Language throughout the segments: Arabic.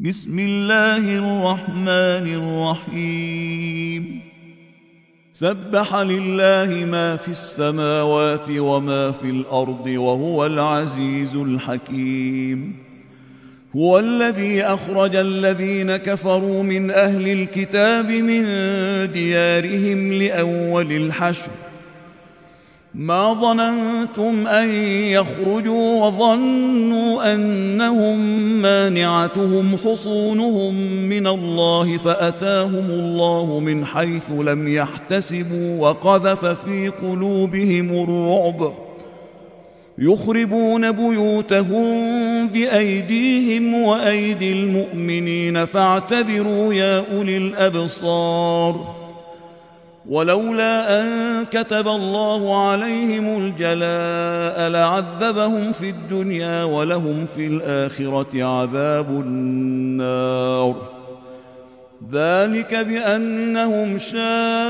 بسم الله الرحمن الرحيم سبح لله ما في السماوات وما في الأرض وهو العزيز الحكيم هو الذي أخرج الذين كفروا من أهل الكتاب من ديارهم لأول الحشر ما ظننتم أن يخرجوا وظنوا أنهم مانعتهم حصونهم من الله فأتاهم الله من حيث لم يحتسبوا وقذف في قلوبهم الرعب يخربون بيوتهم بأيديهم وأيدي المؤمنين فاعتبروا يا أولي الأبصار ولولا أن كتب الله عليهم الجلاء لعذبهم في الدنيا ولهم في الآخرة عذاب النار ذلك بأنهم شاقوا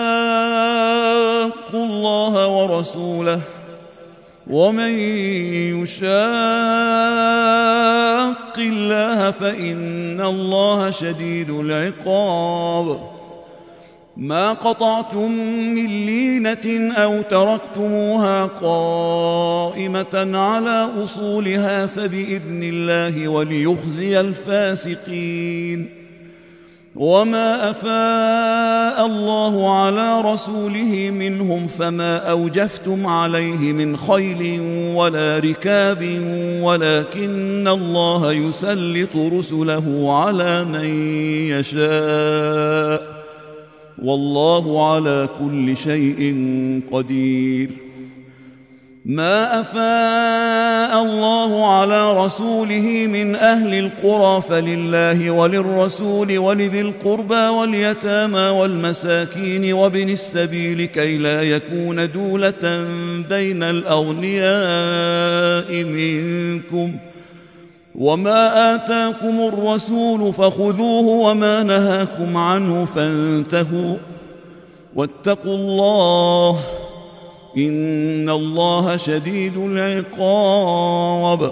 الله ورسوله ومن يشاق الله فإن الله شديد العقاب ما قطعتم من لينة أو تركتموها قائمة على أصولها فبإذن الله وليخزي الفاسقين وما أفاء الله على رسوله منهم فما أوجفتم عليه من خيل ولا ركاب ولكن الله يسلط رسله على من يشاء والله على كل شيء قدير ما أفاء الله على رسوله من أهل القرى فلله وللرسول ولذي القربى واليتامى والمساكين وابن السبيل كي لا يكون دولة بين الأغنياء منكم وما آتاكم الرسول فخذوه وما نهاكم عنه فانتهوا واتقوا الله إن الله شديد العقاب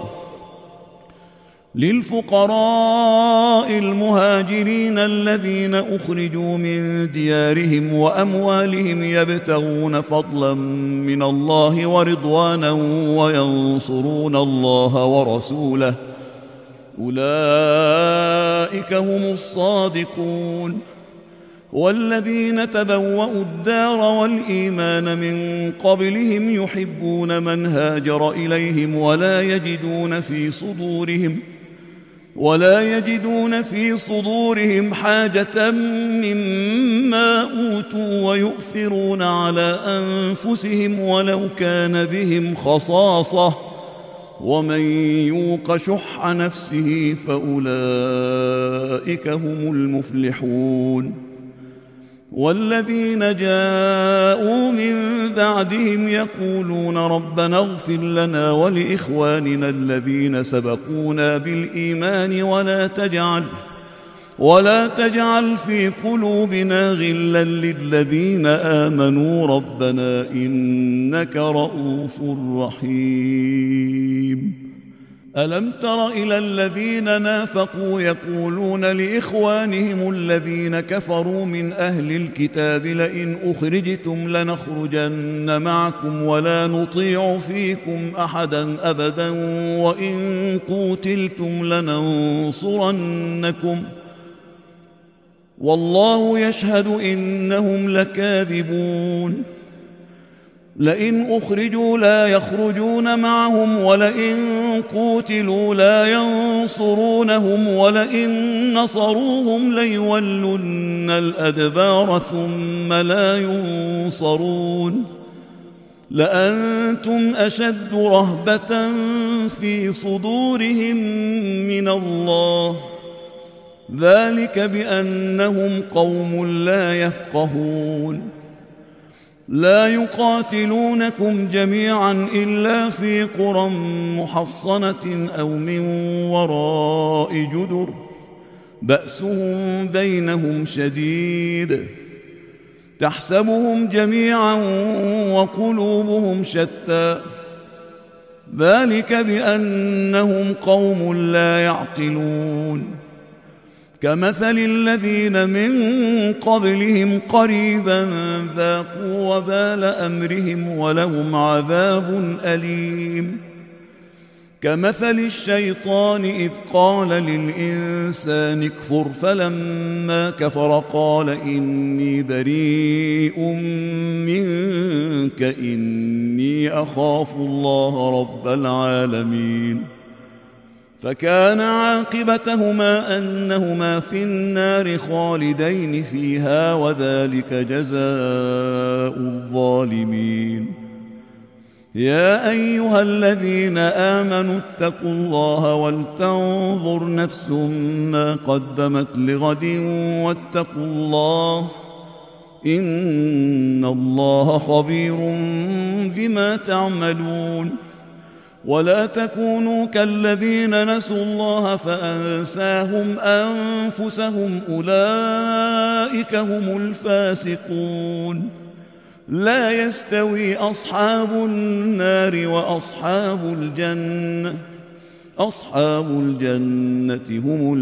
للفقراء المهاجرين الذين أخرجوا من ديارهم وأموالهم يبتغون فضلا من الله ورضوانا وينصرون الله ورسوله أولئك هم الصادقون والذين تبوأوا الدار والإيمان من قبلهم يحبون من هاجر إليهم ولا يجدون في صدورهم حاجة مما أوتوا ويؤثرون على أنفسهم ولو كان بهم خصاصة ومن يوق شح نفسه فأولئك هم المفلحون والذين جاءوا من بعدهم يقولون ربنا اغفر لنا ولإخواننا الذين سبقونا بالإيمان ولا تجعل في قلوبنا غلا للذين آمنوا ربنا إنك رؤوف رحيم ألم تر إلى الذين نافقوا يقولون لإخوانهم الذين كفروا من أهل الكتاب لئن أخرجتم لنخرجن معكم ولا نطيع فيكم أحدا أبدا وإن قوتلتم لننصرنكم والله يشهد إنهم لكاذبون لئن أخرجوا لا يخرجون معهم ولئن قوتلوا لا ينصرونهم ولئن نصروهم ليولن الأدبار ثم لا ينصرون لأنتم أشد رهبة في صدورهم من الله ذلك بأنهم قوم لا يفقهون لا يقاتلونكم جميعا إلا في قرى محصنة أو من وراء جدر بأسهم بينهم شديد تحسبهم جميعا وقلوبهم شتى ذلك بأنهم قوم لا يعقلون كمثل الذين من قبلهم قريبا ذاقوا وبال أمرهم ولهم عذاب أليم كمثل الشيطان إذ قال للإنسان اكفر فلما كفر قال إني بريء منك إني أخاف الله رب العالمين فكان عاقبتهما أنهما في النار خالدين فيها وذلك جزاء الظالمين يا أيها الذين آمنوا اتقوا الله ولتنظر نفس ما قدمت لغد واتقوا الله إن الله خبير بما تعملون ولا تكونوا كالذين نسوا الله فأنساهم أنفسهم أولئك هم الفاسقون لا يستوي أصحاب النار وأصحاب الجنة أصحاب الجنة هم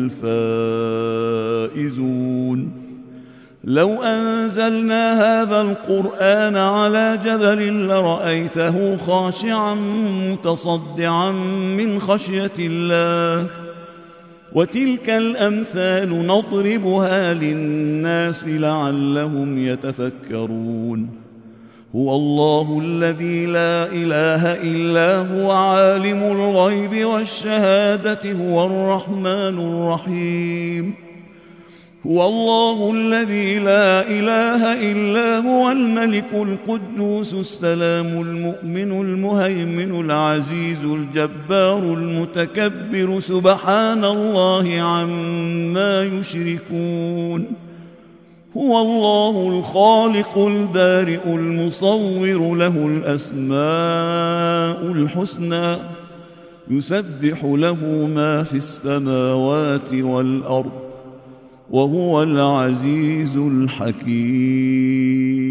الفائزون لو أنزلنا هذا القرآن على جبل لرأيته خاشعا متصدعا من خشية الله وتلك الأمثال نضربها للناس لعلهم يتفكرون هو الله الذي لا إله إلا هو عالم الغيب والشهادة هو الرحمن الرحيم هو الله الذي لا إله إلا هو الملك القدوس السلام المؤمن المهيمن العزيز الجبار المتكبر سبحان الله عما يشركون هو الله الخالق البارئ المصور له الأسماء الحسنى يسبح له ما في السماوات والأرض وهو العزيز الحكيم